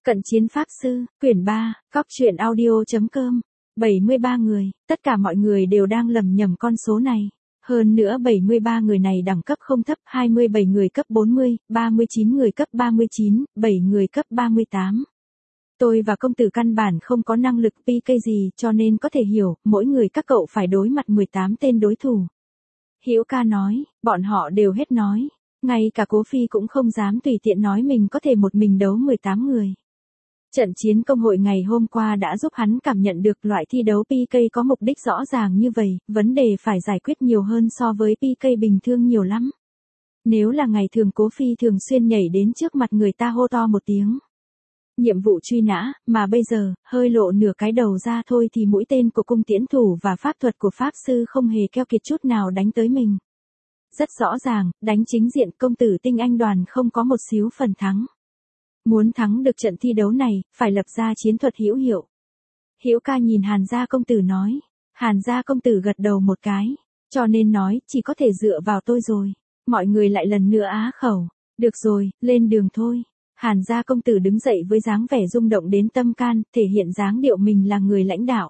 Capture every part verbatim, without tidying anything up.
Cận chiến Pháp Sư, quyển ba, cóc truyện audio chấm com, bảy mươi ba người, tất cả mọi người đều đang lầm nhầm con số này. Hơn nữa bảy mươi ba người này đẳng cấp không thấp, hai mươi bảy người cấp bốn mươi, ba mươi chín người cấp ba mươi chín, bảy người cấp ba mươi tám. Tôi và công tử căn bản không có năng lực pê ca gì cho nên có thể hiểu, mỗi người các cậu phải đối mặt mười tám tên đối thủ. Hữu ca nói, bọn họ đều hết nói. Ngay cả Cố Phi cũng không dám tùy tiện nói mình có thể một mình đấu mười tám người. Trận chiến công hội ngày hôm qua đã giúp hắn cảm nhận được loại thi đấu pê ca có mục đích rõ ràng như vậy, vấn đề phải giải quyết nhiều hơn so với pê ca bình thường nhiều lắm. Nếu là ngày thường Cố Phi thường xuyên nhảy đến trước mặt người ta hô to một tiếng. Nhiệm vụ truy nã, mà bây giờ, hơi lộ nửa cái đầu ra thôi thì mũi tên của cung tiễn thủ và pháp thuật của Pháp Sư không hề keo kiệt chút nào đánh tới mình. Rất rõ ràng, đánh chính diện công tử tinh anh đoàn không có một xíu phần thắng. Muốn thắng được trận thi đấu này, phải lập ra chiến thuật hữu hiệu. Hữu ca nhìn Hàn gia công tử nói. Hàn gia công tử gật đầu một cái. Cho nên nói, chỉ có thể dựa vào tôi rồi. Mọi người lại lần nữa á khẩu. Được rồi, lên đường thôi. Hàn gia công tử đứng dậy với dáng vẻ rung động đến tâm can, thể hiện dáng điệu mình là người lãnh đạo.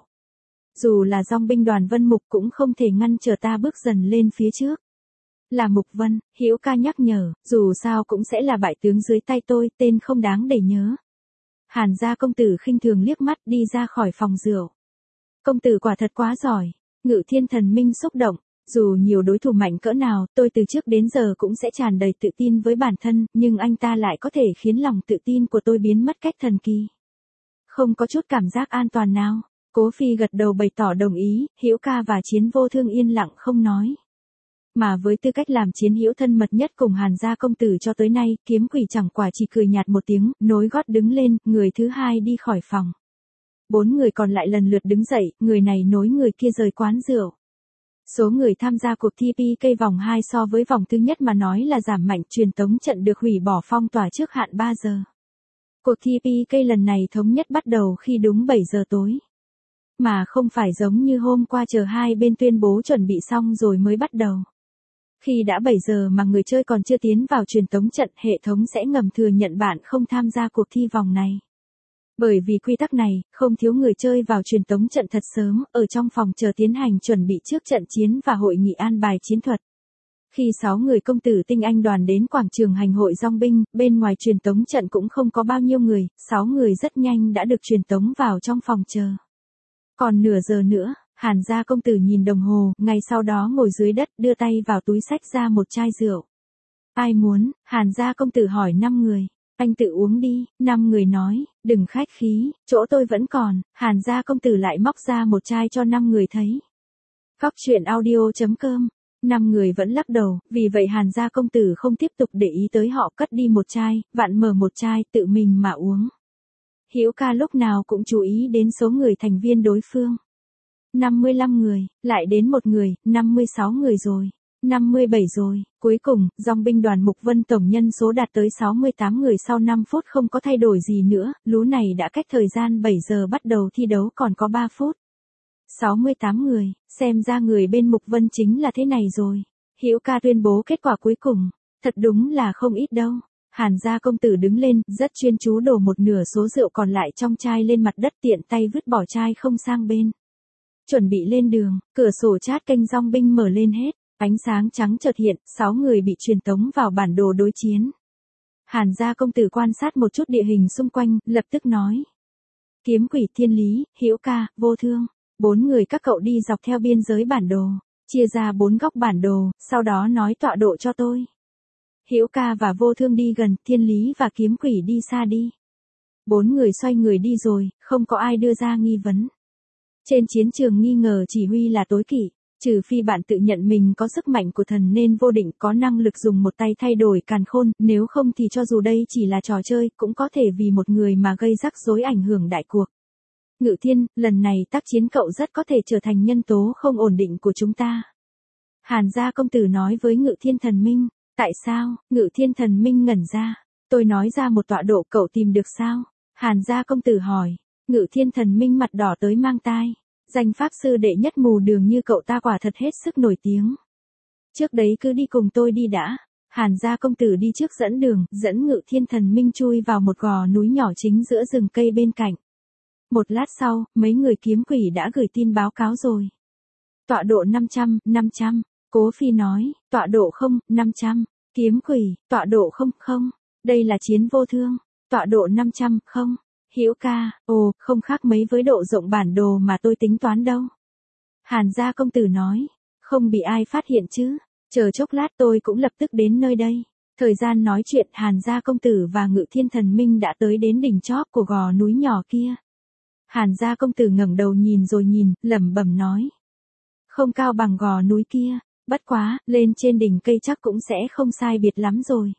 Dù là dòng binh đoàn Vân Mục cũng không thể ngăn trở ta bước dần lên phía trước. Là Mục Vân, Hữu ca nhắc nhở, dù sao cũng sẽ là bại tướng dưới tay tôi, tên không đáng để nhớ. Hàn gia công tử khinh thường liếc mắt đi ra khỏi phòng rượu. Công tử quả thật quá giỏi. Ngự Thiên Thần Minh xúc động, dù nhiều đối thủ mạnh cỡ nào, tôi từ trước đến giờ cũng sẽ tràn đầy tự tin với bản thân, nhưng anh ta lại có thể khiến lòng tự tin của tôi biến mất cách thần kỳ. Không có chút cảm giác an toàn nào. Cố Phi gật đầu bày tỏ đồng ý, Hữu ca và Chiến Vô Thương yên lặng không nói. Mà với tư cách làm chiến hữu thân mật nhất cùng Hàn gia công tử cho tới nay, Kiếm Quỷ chẳng quả chỉ cười nhạt một tiếng, nối gót đứng lên, người thứ hai đi khỏi phòng. Bốn người còn lại lần lượt đứng dậy, người này nối người kia rời quán rượu. Số người tham gia cuộc thi pê ca vòng hai so với vòng thứ nhất mà nói là giảm mạnh, truyền tống trận được hủy bỏ phong tỏa trước hạn ba giờ. Cuộc thi pê ca lần này thống nhất bắt đầu khi đúng bảy giờ tối. Mà không phải giống như hôm qua chờ hai bên tuyên bố chuẩn bị xong rồi mới bắt đầu. Khi đã bảy giờ mà người chơi còn chưa tiến vào truyền tống trận, hệ thống sẽ ngầm thừa nhận bạn không tham gia cuộc thi vòng này. Bởi vì quy tắc này, không thiếu người chơi vào truyền tống trận thật sớm, ở trong phòng chờ tiến hành chuẩn bị trước trận chiến và hội nghị an bài chiến thuật. Khi sáu người công tử tinh anh đoàn đến quảng trường hành hội dòng binh, bên ngoài truyền tống trận cũng không có bao nhiêu người, sáu người rất nhanh đã được truyền tống vào trong phòng chờ. Còn nửa giờ nữa, Hàn gia công tử nhìn đồng hồ, ngay sau đó ngồi dưới đất đưa tay vào túi xách ra một chai rượu. Ai muốn? Hàn gia công tử hỏi năm người. Anh tự uống đi, năm người nói, đừng khách khí, chỗ tôi vẫn còn. Hàn gia công tử lại móc ra một chai cho năm người thấy. Cóc truyện audio chấm com, năm người vẫn lắc đầu, vì vậy Hàn gia công tử không tiếp tục để ý tới họ, cất đi một chai, vặn mở một chai, tự mình mà uống. Hữu ca lúc nào cũng chú ý đến số người thành viên đối phương. năm mươi lăm người, lại đến một người, năm mươi sáu người rồi, năm mươi bảy rồi, cuối cùng, dòng binh đoàn Mục Vân tổng nhân số đạt tới sáu mươi tám người sau năm phút không có thay đổi gì nữa, lú này đã cách thời gian bảy giờ bắt đầu thi đấu còn có ba phút. sáu mươi tám người, xem ra người bên Mục Vân chính là thế này rồi. Hữu ca tuyên bố kết quả cuối cùng, thật đúng là không ít đâu. Hàn gia công tử đứng lên, rất chuyên chú đổ một nửa số rượu còn lại trong chai lên mặt đất, tiện tay vứt bỏ chai không sang bên. Chuẩn bị lên đường, cửa sổ chat kênh dòng binh mở lên hết, ánh sáng trắng chợt hiện, sáu người bị truyền tống vào bản đồ đối chiến. Hàn gia công tử quan sát một chút địa hình xung quanh, lập tức nói. Kiếm Quỷ, Thiên Lý, Hữu ca, Vô Thương, bốn người các cậu đi dọc theo biên giới bản đồ, chia ra bốn góc bản đồ, sau đó nói tọa độ cho tôi. Hữu ca và Vô Thương đi gần, Thiên Lý và Kiếm Quỷ đi xa đi. Bốn người xoay người đi rồi, không có ai đưa ra nghi vấn. Trên chiến trường nghi ngờ chỉ huy là tối kỵ, trừ phi bạn tự nhận mình có sức mạnh của thần nên vô địch, có năng lực dùng một tay thay đổi càn khôn, nếu không thì cho dù đây chỉ là trò chơi, cũng có thể vì một người mà gây rắc rối ảnh hưởng đại cuộc. Ngự Thiên, lần này tác chiến cậu rất có thể trở thành nhân tố không ổn định của chúng ta. Hàn gia công tử nói với Ngự Thiên Thần Minh. Tại sao? Ngự Thiên Thần Minh ngẩn ra. Tôi nói ra một tọa độ, cậu tìm được sao? Hàn gia công tử hỏi. Ngự Thiên Thần Minh mặt đỏ tới mang tai. Danh pháp sư đệ nhất mù đường như cậu ta quả thật hết sức nổi tiếng. Trước đấy cứ đi cùng tôi đi đã. Hàn gia công tử đi trước dẫn đường, dẫn Ngự Thiên Thần Minh chui vào một gò núi nhỏ chính giữa rừng cây bên cạnh. Một lát sau, mấy người kiếm quỷ đã gửi tin báo cáo rồi. Tọa độ năm trăm, năm trăm. Cố Phi nói, tọa độ không, năm trăm. Kiếm quỷ, tọa độ không, không. Đây là Chiến Vô Thương. Tọa độ năm trăm, không. Hữu ca, ồ, không khác mấy với độ rộng bản đồ mà tôi tính toán đâu. Hàn gia công tử nói, không bị ai phát hiện chứ. Chờ chốc lát tôi cũng lập tức đến nơi đây. Thời gian nói chuyện Hàn gia công tử và Ngự Thiên Thần Minh đã tới đến đỉnh chóp của gò núi nhỏ kia. Hàn gia công tử ngẩng đầu nhìn rồi nhìn, lẩm bẩm nói. Không cao bằng gò núi kia, bất quá, lên trên đỉnh cây chắc cũng sẽ không sai biệt lắm rồi.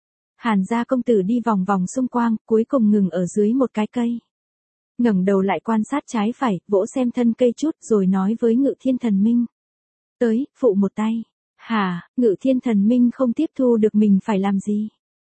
Hàn gia công tử đi vòng vòng xung quanh, cuối cùng ngừng ở dưới một cái cây. Ngẩng đầu lại quan sát trái phải, vỗ xem thân cây chút rồi nói với Ngự Thiên Thần Minh. Tới, phụ một tay. Hả, Ngự Thiên Thần Minh không tiếp thu được mình phải làm gì.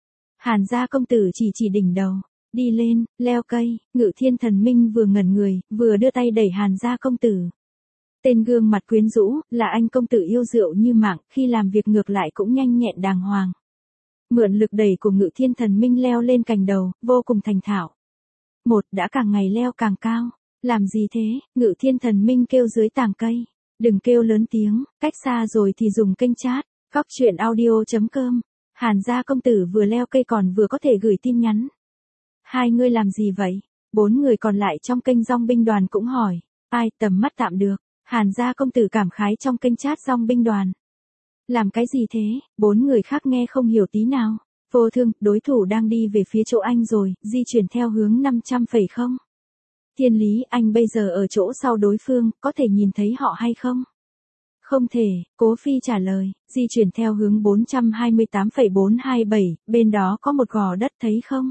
Hàn gia công tử chỉ chỉ đỉnh đầu. Đi lên, leo cây, Ngự Thiên Thần Minh vừa ngẩn người, vừa đưa tay đẩy Hàn gia công tử. Tên gương mặt quyến rũ, là anh công tử yêu rượu như mạng, khi làm việc ngược lại cũng nhanh nhẹn đàng hoàng. Mượn lực đẩy của Ngự Thiên Thần Minh leo lên cành đầu, vô cùng thành thạo. Một đã càng ngày leo càng cao. Làm gì thế, Ngự Thiên Thần Minh kêu dưới tàng cây. Đừng kêu lớn tiếng, cách xa rồi thì dùng kênh chat, cóc truyện audio chấm com. Hàn gia công tử vừa leo cây còn vừa có thể gửi tin nhắn. Hai ngươi làm gì vậy? Bốn người còn lại trong kênh Dong binh đoàn cũng hỏi. Ai, tầm mắt tạm được. Hàn gia công tử cảm khái trong kênh chat Dong binh đoàn. Làm cái gì thế? Bốn người khác nghe không hiểu tí nào. Vô Thương, đối thủ đang đi về phía chỗ anh rồi, di chuyển theo hướng năm trăm phải không? Thiên Lý, anh bây giờ ở chỗ sau đối phương, có thể nhìn thấy họ hay không? Không thể, Cố Phi trả lời, di chuyển theo hướng bốn trăm hai mươi tám phẩy bốn hai bảy, bên đó có một gò đất thấy không?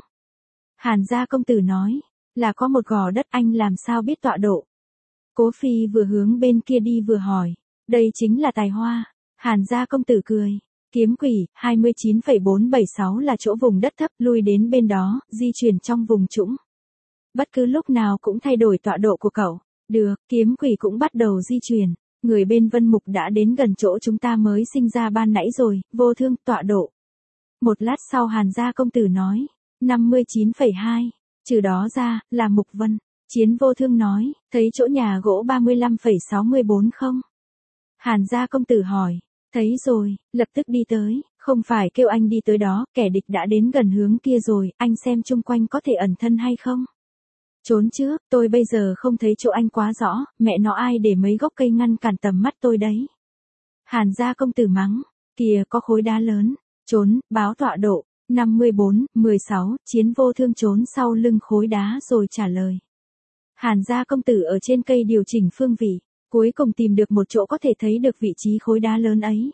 Hàn gia công tử nói, là có một gò đất, anh làm sao biết tọa độ? Cố Phi vừa hướng bên kia đi vừa hỏi, đây chính là tài hoa. Hàn gia công tử cười, kiếm quỷ, hai mươi chín phẩy bốn bảy sáu là chỗ vùng đất thấp, lui đến bên đó, di chuyển trong vùng trũng. Bất cứ lúc nào cũng thay đổi tọa độ của cậu. Được, kiếm quỷ cũng bắt đầu di chuyển. Người bên Vân Mục đã đến gần chỗ chúng ta mới sinh ra ban nãy rồi, Vô Thương, tọa độ. Một lát sau Hàn gia công tử nói, năm mươi chín phẩy hai, trừ đó ra, là Mục Vân. Chiến Vô Thương nói, thấy chỗ nhà gỗ ba mươi lăm phẩy sáu mươi bốn không? Hàn gia công tử hỏi, thấy rồi, lập tức đi tới, không phải kêu anh đi tới đó, kẻ địch đã đến gần hướng kia rồi, anh xem chung quanh có thể ẩn thân hay không? Trốn trước, tôi bây giờ không thấy chỗ anh quá rõ, mẹ nó ai để mấy gốc cây ngăn cản tầm mắt tôi đấy. Hàn gia công tử mắng, kìa có khối đá lớn, trốn, báo tọa độ, năm mươi bốn, mười sáu, Chiến Vô Thương trốn sau lưng khối đá rồi trả lời. Hàn gia công tử ở trên cây điều chỉnh phương vị, cuối cùng tìm được một chỗ có thể thấy được vị trí khối đá lớn ấy.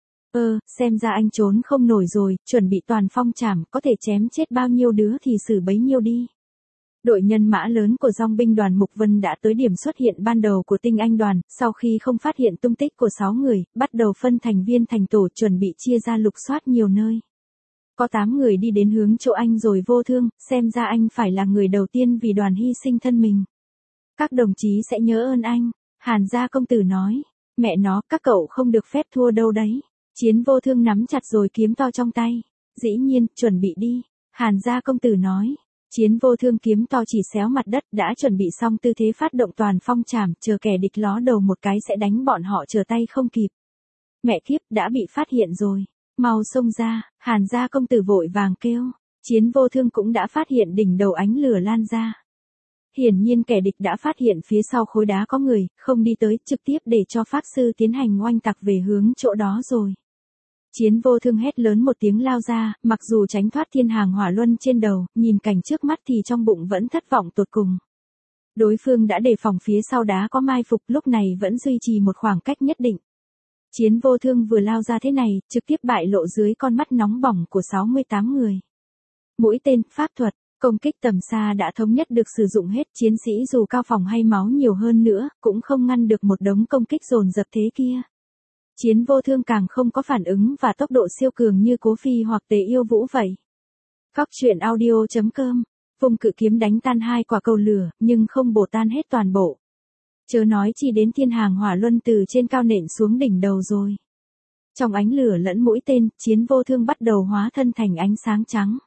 Ơ, xem ra anh trốn không nổi rồi, chuẩn bị toàn phong trảm, có thể chém chết bao nhiêu đứa thì xử bấy nhiêu đi. Đội nhân mã lớn của Dong binh đoàn Mục Vân đã tới điểm xuất hiện ban đầu của tinh anh đoàn, sau khi không phát hiện tung tích của sáu người, bắt đầu phân thành viên thành tổ chuẩn bị chia ra lục soát nhiều nơi. Có tám người đi đến hướng chỗ anh rồi. Vô Thương, xem ra anh phải là người đầu tiên vì đoàn hy sinh thân mình. Các đồng chí sẽ nhớ ơn anh. Hàn gia công tử nói, mẹ nó, các cậu không được phép thua đâu đấy. Chiến Vô Thương nắm chặt rồi kiếm to trong tay. Dĩ nhiên, chuẩn bị đi. Hàn gia công tử nói. Chiến Vô Thương kiếm to chỉ xéo mặt đất, đã chuẩn bị xong tư thế phát động toàn phong trảm, chờ kẻ địch ló đầu một cái sẽ đánh bọn họ trở tay không kịp. Mẹ kiếp, đã bị phát hiện rồi. Mau xông ra, Hàn gia công tử vội vàng kêu. Chiến Vô Thương cũng đã phát hiện đỉnh đầu ánh lửa lan ra. Hiển nhiên kẻ địch đã phát hiện phía sau khối đá có người, không đi tới, trực tiếp để cho pháp sư tiến hành oanh tạc về hướng chỗ đó rồi. Chiến Vô Thương hét lớn một tiếng lao ra, mặc dù tránh thoát thiên hàng hỏa luân trên đầu, nhìn cảnh trước mắt thì trong bụng vẫn thất vọng tột cùng. Đối phương đã đề phòng phía sau đá có mai phục, lúc này vẫn duy trì một khoảng cách nhất định. Chiến Vô Thương vừa lao ra thế này, trực tiếp bại lộ dưới con mắt nóng bỏng của sáu mươi tám người. Mũi tên, pháp thuật, công kích tầm xa đã thống nhất được sử dụng hết, chiến sĩ dù cao phòng hay máu nhiều hơn nữa, cũng không ngăn được một đống công kích dồn dập thế kia. Chiến Vô Thương càng không có phản ứng và tốc độ siêu cường như Cố Phi hoặc Tề Yêu Vũ vậy. Cóc truyện audio chấm com, vùng cự kiếm đánh tan hai quả cầu lửa, nhưng không bổ tan hết toàn bộ. Chớ nói chi đến thiên hàng hỏa luân từ trên cao nện xuống đỉnh đầu rồi. Trong ánh lửa lẫn mũi tên, Chiến Vô Thương bắt đầu hóa thân thành ánh sáng trắng.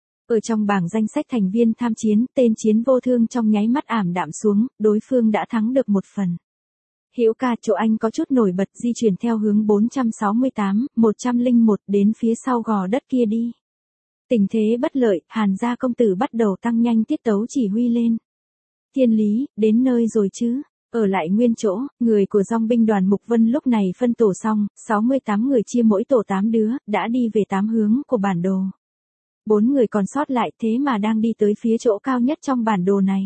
Ở trong bảng danh sách thành viên tham chiến, tên Chiến Vô Thương trong nháy mắt ảm đạm xuống, đối phương đã thắng được một phần. Hữu ca, chỗ anh có chút nổi bật, di chuyển theo hướng bốn trăm sáu mươi tám, một trăm lẻ một đến phía sau gò đất kia đi. Tình thế bất lợi, Hàn gia công tử bắt đầu tăng nhanh tiết tấu chỉ huy lên. Thiên Lý, đến nơi rồi chứ? Ở lại nguyên chỗ, người của dòng binh đoàn Mục Vân lúc này phân tổ xong, sáu mươi tám người chia mỗi tổ tám đứa, đã đi về tám hướng của bản đồ. Bốn người còn sót lại thế mà đang đi tới phía chỗ cao nhất trong bản đồ này.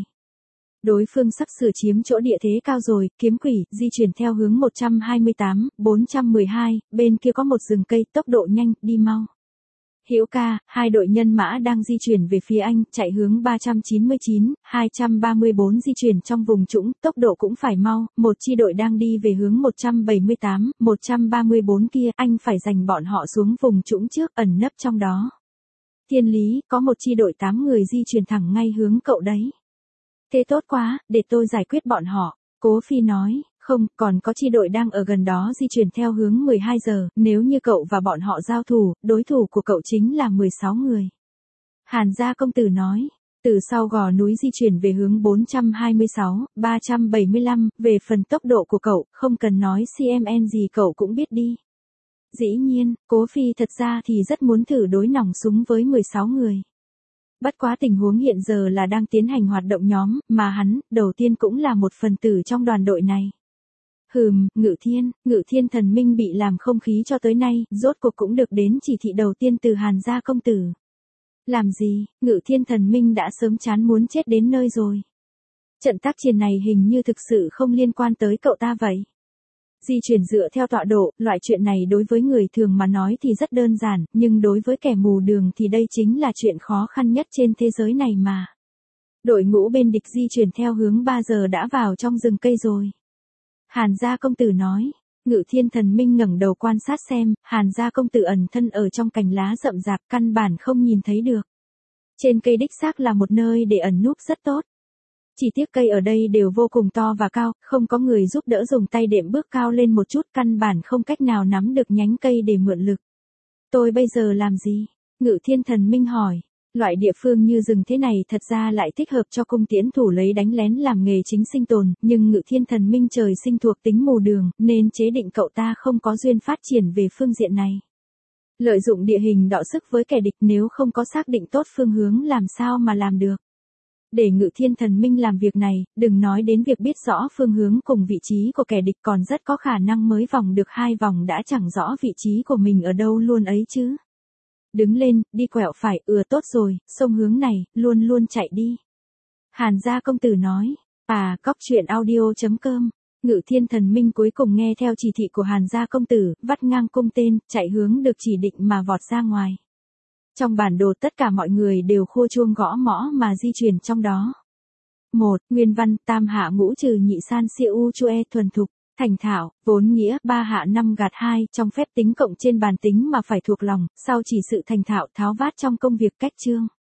Đối phương sắp sửa chiếm chỗ địa thế cao rồi, Kiếm Quỷ, di chuyển theo hướng một trăm hai mươi tám, bốn trăm mười hai, bên kia có một rừng cây, tốc độ nhanh, đi mau. Hữu ca, hai đội nhân mã đang di chuyển về phía anh, chạy hướng ba trăm chín mươi chín, hai trăm ba mươi bốn di chuyển trong vùng trũng, tốc độ cũng phải mau, một chi đội đang đi về hướng một trăm bảy mươi tám, một trăm ba mươi bốn kia, anh phải giành bọn họ xuống vùng trũng trước, ẩn nấp trong đó. Thiên Lý, có một chi đội tám người di chuyển thẳng ngay hướng cậu đấy. Thế tốt quá, để tôi giải quyết bọn họ. Cố Phi nói, không, còn có chi đội đang ở gần đó di chuyển theo hướng mười hai giờ, nếu như cậu và bọn họ giao thủ, đối thủ của cậu chính là mười sáu người. Hàn gia công tử nói, từ sau gò núi di chuyển về hướng bốn trăm hai mươi sáu, ba trăm bảy mươi lăm, về phần tốc độ của cậu, không cần nói xê em en gì cậu cũng biết đi. Dĩ nhiên, Cố Phi thật ra thì rất muốn thử đối nòng súng với mười sáu người. Bất quá tình huống hiện giờ là đang tiến hành hoạt động nhóm, mà hắn, đầu tiên cũng là một phần tử trong đoàn đội này. Hừm, Ngự Thiên, Ngự Thiên thần minh bị làm không khí cho tới nay, rốt cuộc cũng được đến chỉ thị đầu tiên từ Hàn gia công tử. Làm gì, Ngự Thiên thần minh đã sớm chán muốn chết đến nơi rồi. Trận tác chiến này hình như thực sự không liên quan tới cậu ta vậy. Di chuyển dựa theo tọa độ, loại chuyện này đối với người thường mà nói thì rất đơn giản, nhưng đối với kẻ mù đường thì đây chính là chuyện khó khăn nhất trên thế giới này mà. Đội ngũ bên địch di chuyển theo hướng ba giờ đã vào trong rừng cây rồi. Hàn gia công tử nói, Ngự Thiên thần minh ngẩng đầu quan sát xem, Hàn gia công tử ẩn thân ở trong cành lá rậm rạp căn bản không nhìn thấy được. Trên cây đích xác là một nơi để ẩn núp rất tốt. Chỉ tiếc cây ở đây đều vô cùng to và cao, không có người giúp đỡ dùng tay đệm bước cao lên một chút, căn bản không cách nào nắm được nhánh cây để mượn lực. Tôi bây giờ làm gì? Ngự Thiên thần minh hỏi. Loại địa phương như rừng thế này thật ra lại thích hợp cho cung tiễn thủ lấy đánh lén làm nghề chính sinh tồn, nhưng Ngự Thiên thần minh trời sinh thuộc tính mù đường, nên chế định cậu ta không có duyên phát triển về phương diện này. Lợi dụng địa hình đọ sức với kẻ địch nếu không có xác định tốt phương hướng làm sao mà làm được. Để Ngự Thiên thần minh làm việc này, đừng nói đến việc biết rõ phương hướng cùng vị trí của kẻ địch, còn rất có khả năng mới vòng được hai vòng đã chẳng rõ vị trí của mình ở đâu luôn ấy chứ. Đứng lên, đi quẹo phải, ừa tốt rồi, sông hướng này, luôn luôn chạy đi. Hàn gia công tử nói, à, cóc truyện audio chấm com. Ngự Thiên thần minh cuối cùng nghe theo chỉ thị của Hàn gia công tử, vắt ngang cung tên, chạy hướng được chỉ định mà vọt ra ngoài. Trong bản đồ tất cả mọi người đều khua chuông gõ mõ mà di chuyển trong đó. một. Nguyên văn, tam hạ ngũ trừ nhị san siêu chue thuần thục. Thành thạo, vốn nghĩa, ba hạ năm gạt hai, trong phép tính cộng trên bàn tính mà phải thuộc lòng, sau chỉ sự thành thạo tháo vát trong công việc cách chương.